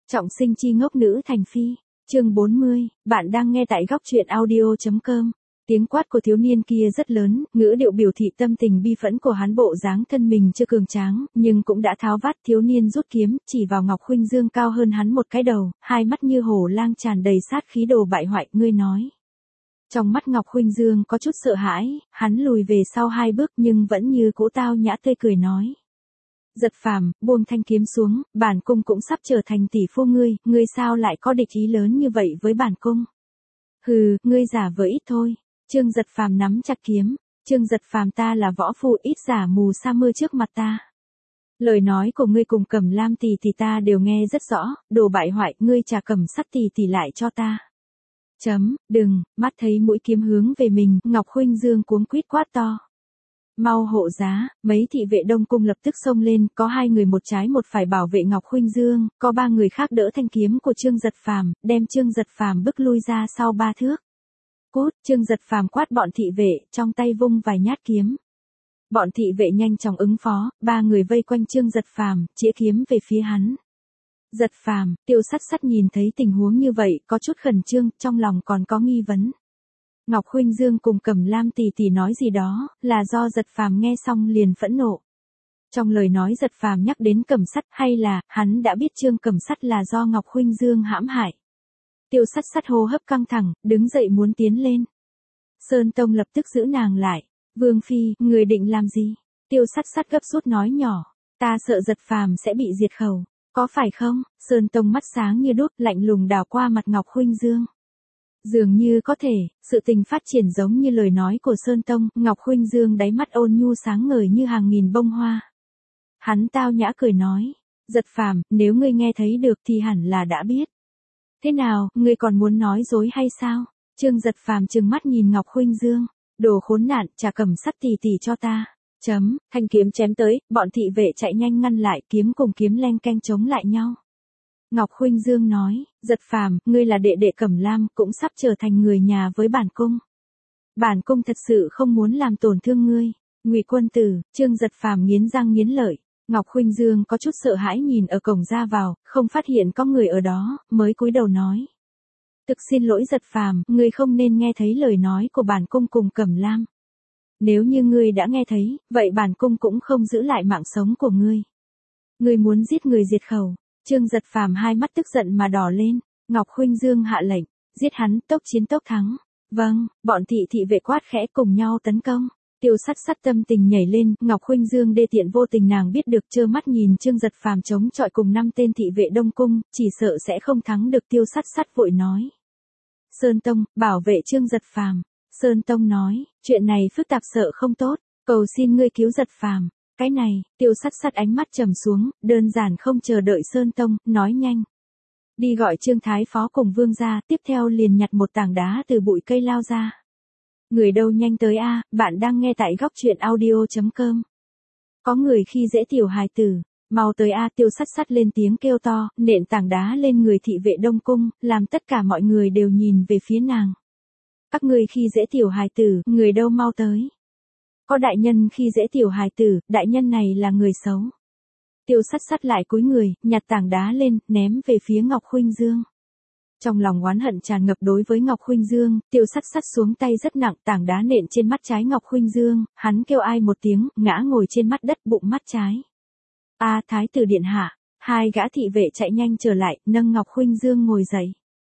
Trọng sinh chi ngốc nữ thành phi, chương 40, bạn đang nghe tại góc truyện audio.com. Tiếng quát của thiếu niên kia rất lớn, ngữ điệu biểu thị tâm tình bi phẫn của hắn, bộ dáng thân mình chưa cường tráng, nhưng cũng đã tháo vát. Thiếu niên rút kiếm, chỉ vào Ngọc Khuynh Dương cao hơn hắn một cái đầu, hai mắt như hổ lang tràn đầy sát khí, đồ bại hoại, ngươi nói. Trong mắt Ngọc Khuynh Dương có chút sợ hãi, hắn lùi về sau hai bước nhưng vẫn như cũ tao nhã tươi cười nói. Giật Phàm, buông thanh kiếm xuống, bản cung cũng sắp trở thành tỷ phu ngươi sao lại có địch ý lớn như vậy với bản cung? Hừ, ngươi giả vờ ít thôi. Trương Giật Phàm nắm chặt kiếm, Trương Giật Phàm, ta là võ phu, ít giả mù sa mưa trước mặt ta. Lời nói của ngươi cùng Cẩm Lam tỷ tỷ ta đều nghe rất rõ, đồ bại hoại, ngươi trả Cẩm Sắt tỷ tỷ lại cho ta. Đừng, mắt thấy mũi kiếm hướng về mình, Ngọc Khuynh Dương cuống quýt quát to. Mau hộ giá, mấy thị vệ Đông Cung lập tức xông lên, có hai người một trái một phải bảo vệ Ngọc Khuynh Dương, có ba người khác đỡ thanh kiếm của Trương Giật Phàm, đem Trương Giật Phàm bức lui ra sau 3 thước. Cút, Trương Giật Phàm quát bọn thị vệ, trong tay vung vài nhát kiếm. Bọn thị vệ nhanh chóng ứng phó, ba người vây quanh Trương Giật Phàm, chĩa kiếm về phía hắn. Giật Phàm, Tiêu Sắt Sắt nhìn thấy tình huống như vậy, có chút khẩn trương, trong lòng còn có nghi vấn. Ngọc Khuynh Dương cùng Cẩm Lam tỷ tỷ nói gì đó, là do Giật Phàm nghe xong liền phẫn nộ. Trong lời nói Giật Phàm nhắc đến Cẩm Sắt, hay là hắn đã biết Trương Cẩm Sắt là do Ngọc Khuynh Dương hãm hại. Tiêu Sắt Sắt hô hấp căng thẳng, đứng dậy muốn tiến lên. Sơn Tông lập tức giữ nàng lại. Vương phi, người định làm gì? Tiêu Sắt Sắt gấp rút nói nhỏ, ta sợ Giật Phàm sẽ bị diệt khẩu, có phải không? Sơn Tông mắt sáng như đuốc, lạnh lùng đảo qua mặt Ngọc Khuynh Dương. Dường như có thể, sự tình phát triển giống như lời nói của Sơn Tông, Ngọc Khuynh Dương đáy mắt ôn nhu sáng ngời như hàng nghìn bông hoa. Hắn tao nhã cười nói, Giật Phàm, nếu ngươi nghe thấy được thì hẳn là đã biết. Thế nào, ngươi còn muốn nói dối hay sao? Trương Giật Phàm trừng mắt nhìn Ngọc Khuynh Dương, đồ khốn nạn, trả Cẩm Sắt tỷ tỷ cho ta. Thanh kiếm chém tới, bọn thị vệ chạy nhanh ngăn lại, kiếm cùng kiếm len keng chống lại nhau. Ngọc Khuynh Dương nói, Giật Phàm, ngươi là đệ đệ Cẩm Lam, cũng sắp trở thành người nhà với bản cung. Bản cung thật sự không muốn làm tổn thương ngươi. Ngụy quân tử. Trương Giật Phàm nghiến răng nghiến lợi. Ngọc Khuynh Dương có chút sợ hãi nhìn ở cổng ra vào, không phát hiện có người ở đó, mới cúi đầu nói. Thực xin lỗi Giật Phàm, ngươi không nên nghe thấy lời nói của bản cung cùng Cẩm Lam. Nếu như ngươi đã nghe thấy, vậy bản cung cũng không giữ lại mạng sống của ngươi. Ngươi muốn giết người diệt khẩu. Trương Giật Phàm hai mắt tức giận mà đỏ lên, Ngọc Khuynh Dương hạ lệnh, giết hắn, tốc chiến tốc thắng. Vâng, bọn thị vệ quát khẽ cùng nhau tấn công. Tiêu Sắt Sắt tâm tình nhảy lên, Ngọc Khuynh Dương đê tiện vô tình, nàng biết được, trơ mắt nhìn Trương Giật Phàm chống chọi cùng 5 tên thị vệ Đông Cung, chỉ sợ sẽ không thắng được. Tiêu Sắt Sắt vội nói. Sơn Tông, bảo vệ Trương Giật Phàm. Sơn Tông nói, chuyện này phức tạp sợ không tốt, cầu xin ngươi cứu Giật Phàm. Cái này, Tiêu Sắt Sắt ánh mắt trầm xuống, đơn giản không chờ đợi Sơn Tông, nói nhanh. Đi gọi Trương Thái Phó cùng Vương ra, tiếp theo liền nhặt một tảng đá từ bụi cây lao ra. Người đâu, nhanh tới a, bạn đang nghe tại góc truyện audio.com. Có người khi dễ tiểu hài tử, mau tới a. Tiêu Sắt Sắt lên tiếng kêu to, nện tảng đá lên người thị vệ Đông Cung, làm tất cả mọi người đều nhìn về phía nàng. Các ngươi khi dễ tiểu hài tử, người đâu, mau tới. Có đại nhân khi dễ tiểu hài tử, đại nhân này là người xấu. Tiêu Sắt Sắt lại cúi người, nhặt tảng đá lên, ném về phía Ngọc Khuynh Dương. Trong lòng oán hận tràn ngập đối với Ngọc Khuynh Dương, Tiêu Sắt Sắt xuống tay rất nặng, tảng đá nện trên mắt trái Ngọc Khuynh Dương, hắn kêu ai một tiếng, ngã ngồi trên mắt đất, bụng mắt trái. A, Thái tử điện hạ. Hai gã thị vệ chạy nhanh trở lại, nâng Ngọc Khuynh Dương ngồi dậy.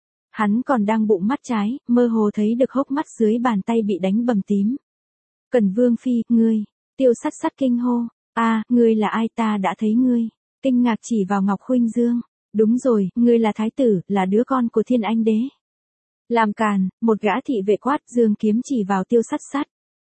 Hắn còn đang bụng mắt trái, mơ hồ thấy được hốc mắt dưới bàn tay bị đánh bầm tím. Cẩn Vương phi, ngươi. Tiêu Sắt Sắt kinh hô, a, ngươi là ai, ta đã thấy ngươi. Kinh ngạc chỉ vào Ngọc Khuynh Dương. Đúng rồi, ngươi là thái tử, là đứa con của Thiên Anh đế. Làm càn, một gã thị vệ quát, giương kiếm chỉ vào Tiêu Sắt Sắt.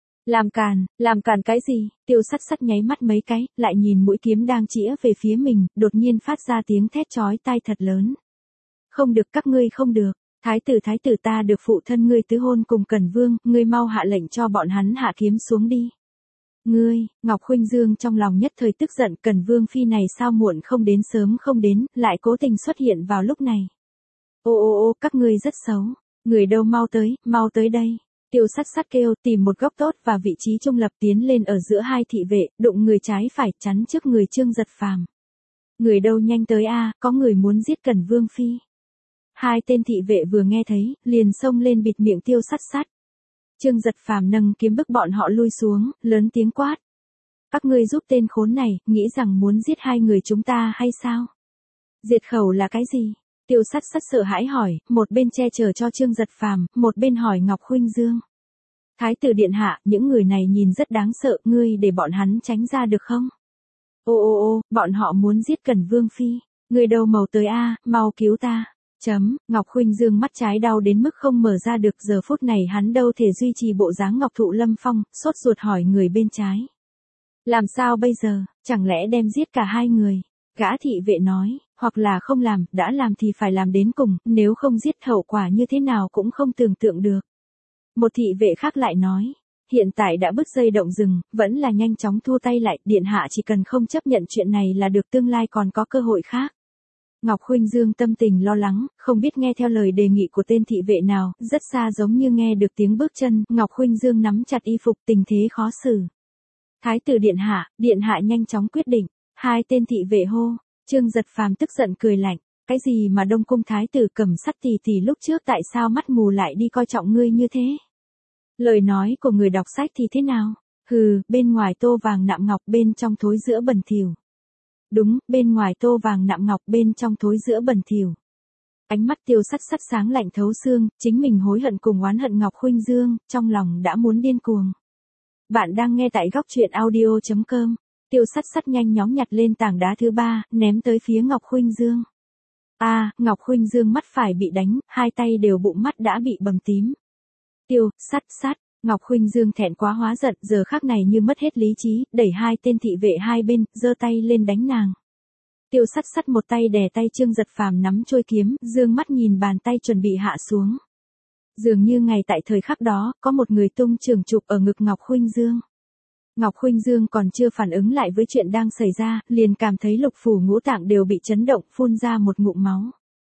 Làm càn cái gì? Tiêu Sắt Sắt nháy mắt mấy cái, lại nhìn mũi kiếm đang chĩa về phía mình, đột nhiên phát ra tiếng thét chói tai thật lớn. Không được, các ngươi không được. Thái tử, ta được phụ thân ngươi tứ hôn cùng Cẩn Vương, ngươi mau hạ lệnh cho bọn hắn hạ kiếm xuống đi. Ngươi, Ngọc Khuynh Dương trong lòng nhất thời tức giận, Cẩn Vương phi này sao muộn không đến sớm không đến, lại cố tình xuất hiện vào lúc này. Ô, các ngươi rất xấu. Người đâu, mau tới đây. Tiêu Sắt Sắt kêu, tìm một góc tốt và vị trí trung lập tiến lên ở giữa hai thị vệ, đụng người trái phải chắn trước người Trương Giật Phàm. Người đâu nhanh tới a, có người muốn giết Cẩn Vương phi. Hai tên thị vệ vừa nghe thấy, liền xông lên bịt miệng Tiêu Sắt Sắt. Trương Giật Phàm nâng kiếm bức bọn họ lui xuống, lớn tiếng quát. Các ngươi giúp tên khốn này, nghĩ rằng muốn giết hai người chúng ta hay sao? Diệt khẩu là cái gì? Tiêu Sắt Sắt sợ hãi hỏi, một bên che chở cho Trương Giật Phàm, một bên hỏi Ngọc Khuynh Dương. Thái tử điện hạ, những người này nhìn rất đáng sợ, ngươi để bọn hắn tránh ra được không? Ô, bọn họ muốn giết Cẩn Vương phi. Ngươi đâu màu tới a, mau cứu ta. Ngọc Khuynh Dương mắt trái đau đến mức không mở ra được, giờ phút này hắn đâu thể duy trì bộ dáng ngọc thụ lâm phong, sốt ruột hỏi người bên trái. Làm sao bây giờ, chẳng lẽ đem giết cả hai người? Gã thị vệ nói, hoặc là không làm, đã làm thì phải làm đến cùng, nếu không giết hậu quả như thế nào cũng không tưởng tượng được. Một thị vệ khác lại nói, hiện tại đã bứt dây động rừng, vẫn là nhanh chóng thua tay lại, điện hạ chỉ cần không chấp nhận chuyện này là được, tương lai còn có cơ hội khác. Ngọc Khuynh Dương tâm tình lo lắng, không biết nghe theo lời đề nghị của tên thị vệ nào, rất xa giống như nghe được tiếng bước chân, Ngọc Khuynh Dương nắm chặt y phục, tình thế khó xử. Thái tử điện hạ nhanh chóng quyết định. Hai tên thị vệ hô. Trương Giật Phàm tức giận cười lạnh, cái gì mà Đông cung thái tử cầm sắt tì tì lúc trước, tại sao mắt mù lại đi coi trọng ngươi như thế? Lời nói của người đọc sách thì thế nào? Hừ, bên ngoài tô vàng nạm ngọc, bên trong thối rữa bẩn thỉu. Đúng, bên ngoài tô vàng nạm ngọc, bên trong thối rữa bẩn thỉu. Ánh mắt Tiêu Sắt Sắt sáng lạnh thấu xương, chính mình hối hận cùng oán hận Ngọc Khuynh Dương, trong lòng đã muốn điên cuồng. Bạn đang nghe tại góc truyện audio.com. Tiêu Sắt Sắt nhanh chóng nhặt lên tảng đá thứ ba, ném tới phía Ngọc Khuynh Dương. Ngọc Khuynh Dương mắt phải bị đánh, hai tay đều bụng mắt đã bị bầm tím. Tiêu Sắt Sắt, Ngọc Khuynh Dương thẹn quá hóa giận, giờ khắc này như mất hết lý trí, đẩy hai tên thị vệ hai bên, giơ tay lên đánh nàng. Tiêu Sắt Sắt một tay đè tay Trương Giật Phàm nắm trôi kiếm, dương mắt nhìn bàn tay chuẩn bị hạ xuống. Dường như ngay tại thời khắc đó, có một người tung trường chụp ở ngực Ngọc Khuynh Dương. Ngọc Khuynh Dương còn chưa phản ứng lại với chuyện đang xảy ra, liền cảm thấy lục phủ ngũ tạng đều bị chấn động, phun ra một ngụm máu.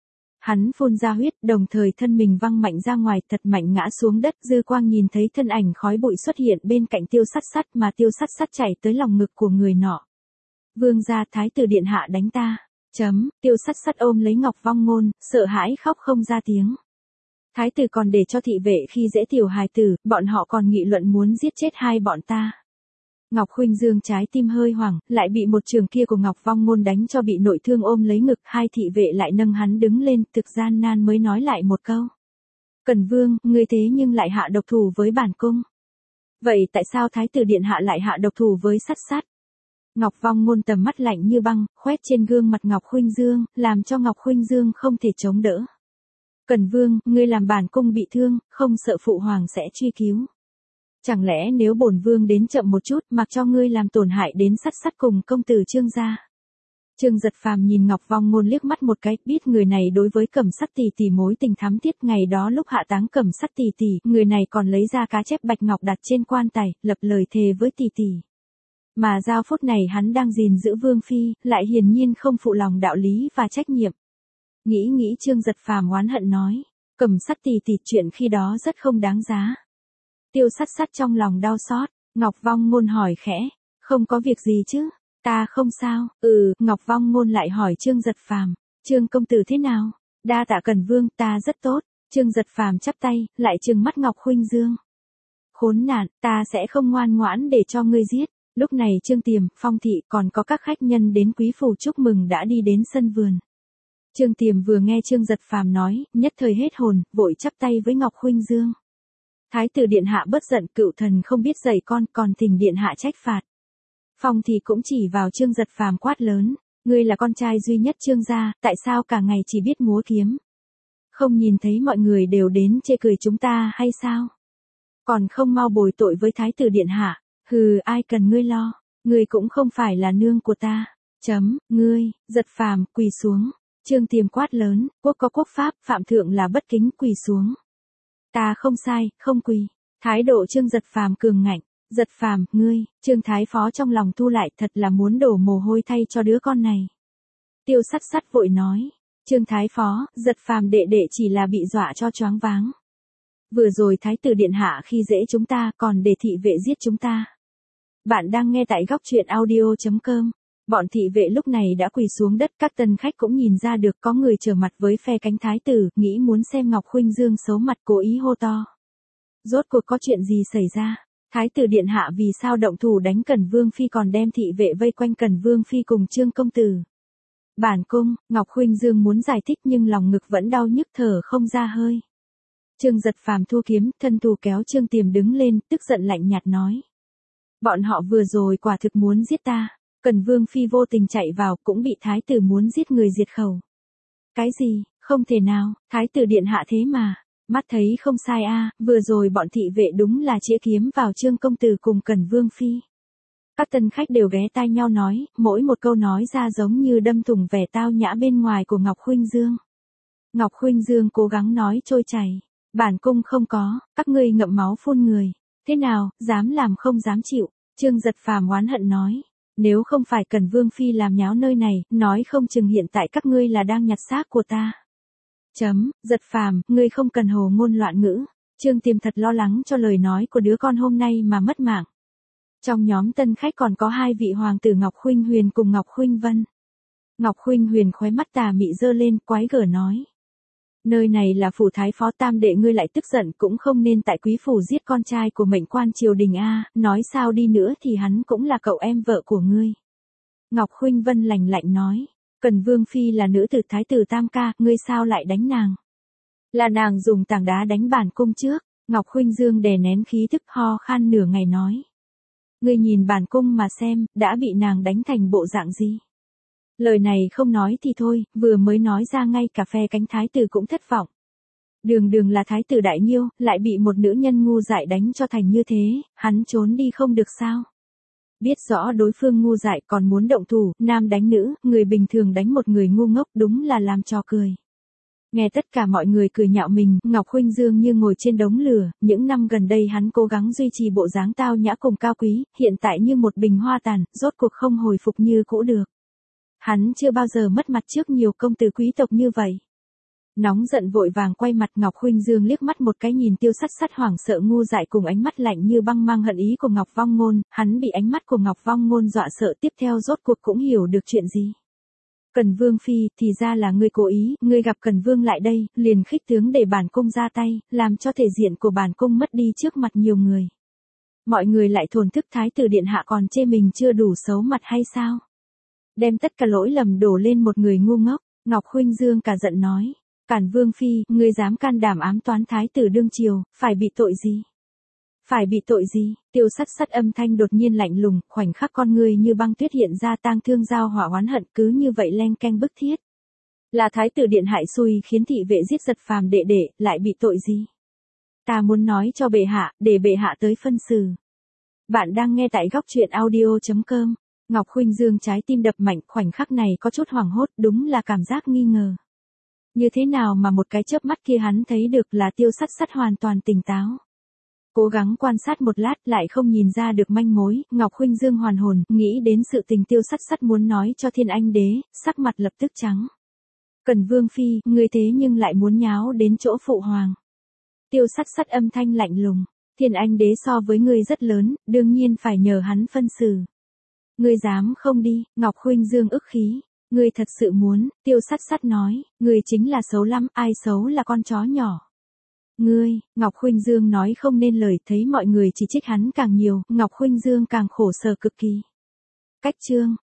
Hắn phun ra huyết, đồng thời thân mình văng mạnh ra ngoài, thật mạnh ngã xuống đất, dư quang nhìn thấy thân ảnh khói bụi xuất hiện bên cạnh Tiêu Sắt Sắt, mà Tiêu Sắt Sắt chạy tới lòng ngực của người nọ. Vương gia, thái tử điện hạ đánh ta. Tiêu Sắt Sắt ôm lấy Ngọc Vong Ngôn, sợ hãi khóc không ra tiếng. Thái tử còn để cho thị vệ khi dễ tiểu hài tử, bọn họ còn nghị luận muốn giết chết hai bọn ta. Ngọc Khuynh Dương trái tim hơi hoảng, lại bị một trường kia của Ngọc Vong Ngôn đánh cho bị nội thương, ôm lấy ngực, hai thị vệ lại nâng hắn đứng lên, thực gian nan mới nói lại một câu. Cẩn Vương, ngươi thế nhưng lại hạ độc thủ với bản cung. Vậy tại sao thái tử điện hạ lại hạ độc thủ với Sắt Sắt? Ngọc Vong Ngôn tầm mắt lạnh như băng, khoét trên gương mặt Ngọc Khuynh Dương, làm cho Ngọc Khuynh Dương không thể chống đỡ. Cẩn Vương, ngươi làm bản cung bị thương, không sợ phụ hoàng sẽ truy cứu. Chẳng lẽ nếu bổn vương đến chậm một chút, mặc cho ngươi làm tổn hại đến Sắt Sắt cùng công tử Trương gia? Trương Giật Phàm nhìn Ngọc Vong Ngôn liếc mắt một cái, biết người này đối với Cẩm Sắt tỷ tỷ mối tình thắm thiết, ngày đó lúc hạ táng Cẩm Sắt tỷ tỷ, người này còn lấy ra cá chép bạch ngọc đặt trên quan tài, lập lời thề với tỷ tỷ. Mà giao phút này hắn đang gìn giữ vương phi, lại hiển nhiên không phụ lòng đạo lý và trách nhiệm. Nghĩ Trương Giật Phàm oán hận nói, Cẩm Sắt tỷ tỷ, chuyện khi đó rất không đáng giá. Tiêu Sắt Sắt trong lòng đau xót, Ngọc Vong Ngôn hỏi khẽ, không có việc gì chứ, ta không sao. Ngọc Vong Ngôn lại hỏi Trương Giật Phàm, Trương công tử thế nào? Đa tạ Cẩn Vương, ta rất tốt. Trương Giật Phàm chắp tay, lại trừng mắt Ngọc Khuynh Dương. Khốn nạn, ta sẽ không ngoan ngoãn để cho ngươi giết. Lúc này Trương Tiềm, Phong Thị còn có các khách nhân đến quý phủ chúc mừng đã đi đến sân vườn. Trương Tiềm vừa nghe Trương Giật Phàm nói, nhất thời hết hồn, vội chắp tay với Ngọc Khuynh Dương. Thái tử điện hạ bất giận, cựu thần không biết dạy con, còn thỉnh điện hạ trách phạt. Phong Thị cũng chỉ vào Trương Giật Phàm quát lớn, ngươi là con trai duy nhất Trương gia, tại sao cả ngày chỉ biết múa kiếm? Không nhìn thấy mọi người đều đến chê cười chúng ta hay sao? Còn không mau bồi tội với thái tử điện hạ. Hừ, ai cần ngươi lo, ngươi cũng không phải là nương của ta. Ngươi, Giật Phàm, quỳ xuống. Trương Tiềm quát lớn, quốc có quốc pháp, phạm thượng là bất kính, quỳ xuống. Ta không sai, không quỳ. Thái độ Trương Giật Phàm cường ngạnh. Giật Phàm, ngươi, Trương Thái Phó trong lòng thu lại, thật là muốn đổ mồ hôi thay cho đứa con này. Tiêu Sắt Sắt vội nói, Trương Thái Phó, Giật Phàm đệ đệ chỉ là bị dọa cho choáng váng. Vừa rồi thái tử điện hạ khi dễ chúng ta, còn để thị vệ giết chúng ta. Bạn đang nghe tại góc truyện audio.com. Bọn thị vệ lúc này đã quỳ xuống đất, các tân khách cũng nhìn ra được có người trở mặt với phe cánh thái tử, nghĩ muốn xem Ngọc Khuynh Dương xấu mặt, cố ý hô to. Rốt cuộc có chuyện gì xảy ra? Thái tử điện hạ vì sao động thủ đánh Cẩn Vương phi còn đem thị vệ vây quanh Cẩn Vương phi cùng Trương công tử? Bản cung, Ngọc Khuynh Dương muốn giải thích nhưng lòng ngực vẫn đau nhức thở không ra hơi. Trương Giật Phàm thua kiếm, thân thủ kéo Trương Tiềm đứng lên, tức giận lạnh nhạt nói. Bọn họ vừa rồi quả thực muốn giết ta. Cẩn Vương phi vô tình chạy vào cũng bị thái tử muốn giết người diệt khẩu. Cái gì, không thể nào, thái tử điện hạ thế mà. Mắt thấy không sai a, vừa rồi bọn thị vệ đúng là chĩa kiếm vào Trương công tử cùng Cẩn Vương phi. Các tân khách đều ghé tai nhau nói, mỗi một câu nói ra giống như đâm thủng vẻ tao nhã bên ngoài của Ngọc Khuynh Dương. Ngọc Khuynh Dương cố gắng nói trôi chảy. Bản cung không có, các ngươi ngậm máu phun người. Thế nào, dám làm không dám chịu. Trương Giật Phàm oán hận nói. Nếu không phải Cẩn Vương phi làm nháo nơi này, nói không chừng hiện tại các ngươi là đang nhặt xác của ta. Giật Phàm, ngươi không cần hồ ngôn loạn ngữ. Trương Tiềm thật lo lắng cho lời nói của đứa con hôm nay mà mất mạng. Trong nhóm tân khách còn có hai vị hoàng tử Ngọc Khuynh Huyền cùng Ngọc Khuynh Vân. Ngọc Khuynh Huyền khóe mắt tà mị giơ lên, quái gở nói. Nơi này là phủ thái phó tam đệ, ngươi lại tức giận, cũng không nên tại quý phủ giết con trai của mệnh quan triều đình a, nói sao đi nữa thì hắn cũng là cậu em vợ của ngươi. Ngọc Khuynh Vân lạnh lạnh nói, Cẩn Vương phi là nữ tử thái tử tam ca, ngươi sao lại đánh nàng? Là nàng dùng tảng đá đánh bản cung trước. Ngọc Khuynh Dương đè nén khí tức ho khan nửa ngày nói. Ngươi nhìn bản cung mà xem, đã bị nàng đánh thành bộ dạng gì? Lời này không nói thì thôi, vừa mới nói ra ngay cả phe cánh thái tử cũng thất vọng. Đường đường là thái tử đại nhiêu, lại bị một nữ nhân ngu dại đánh cho thành như thế, hắn trốn đi không được sao? Biết rõ đối phương ngu dại còn muốn động thủ, nam đánh nữ, người bình thường đánh một người ngu ngốc, đúng là làm trò cười. Nghe tất cả mọi người cười nhạo mình, Ngọc Khuynh Dương như ngồi trên đống lửa, những năm gần đây hắn cố gắng duy trì bộ dáng tao nhã cùng cao quý, hiện tại như một bình hoa tàn, rốt cuộc không hồi phục như cũ được. Hắn chưa bao giờ mất mặt trước nhiều công tử quý tộc như vậy. Nóng giận vội vàng quay mặt, Ngọc Khuynh Dương liếc mắt một cái nhìn Tiêu Sắt Sắt hoảng sợ ngu dại cùng ánh mắt lạnh như băng mang hận ý của Ngọc Vong Ngôn, hắn bị ánh mắt của Ngọc Vong Ngôn dọa sợ, tiếp theo rốt cuộc cũng hiểu được chuyện gì. Cẩn Vương phi, thì ra là ngươi cố ý, ngươi gặp Cẩn Vương lại đây, liền khích tướng để bản cung ra tay, làm cho thể diện của bản cung mất đi trước mặt nhiều người. Mọi người lại thổn thức thái tử điện hạ còn chê mình chưa đủ xấu mặt hay sao? Đem tất cả lỗi lầm đổ lên một người ngu ngốc. Ngọc Khuynh Dương cả giận nói. Cản Vương phi, ngươi dám can đảm ám toán thái tử đương triều, phải bị tội gì? Phải bị tội gì? Tiêu Sắt Sắt âm thanh đột nhiên lạnh lùng, khoảnh khắc con ngươi như băng tuyết hiện ra, tang thương giao hỏa oán hận cứ như vậy leng keng bức thiết. Là thái tử điện hại xui khiến thị vệ giết Giật Phàm đệ đệ, lại bị tội gì? Ta muốn nói cho bệ hạ, để bệ hạ tới phân xử. Bạn đang nghe tại góc truyện audio.com. Ngọc Khuynh Dương trái tim đập mạnh, khoảnh khắc này có chút hoảng hốt, đúng là cảm giác nghi ngờ. Như thế nào mà một cái chớp mắt kia hắn thấy được là Tiêu Sắt Sắt hoàn toàn tỉnh táo. Cố gắng quan sát một lát lại không nhìn ra được manh mối, Ngọc Khuynh Dương hoàn hồn, nghĩ đến sự tình Tiêu Sắt Sắt muốn nói cho Thiên Anh đế, sắc mặt lập tức trắng. Cẩn Vương phi, ngươi thế nhưng lại muốn nháo đến chỗ phụ hoàng. Tiêu Sắt Sắt âm thanh lạnh lùng, Thiên Anh đế so với ngươi rất lớn, đương nhiên phải nhờ hắn phân xử. Ngươi dám không đi? Ngọc Khuynh Dương ức khí. Ngươi thật sự muốn? Tiêu Sắt Sắt nói, ngươi chính là xấu lắm, ai xấu là con chó nhỏ. Ngươi, Ngọc Khuynh Dương nói không nên lời, thấy mọi người chỉ trích hắn càng nhiều, Ngọc Khuynh Dương càng khổ sở cực kỳ. Cách chương,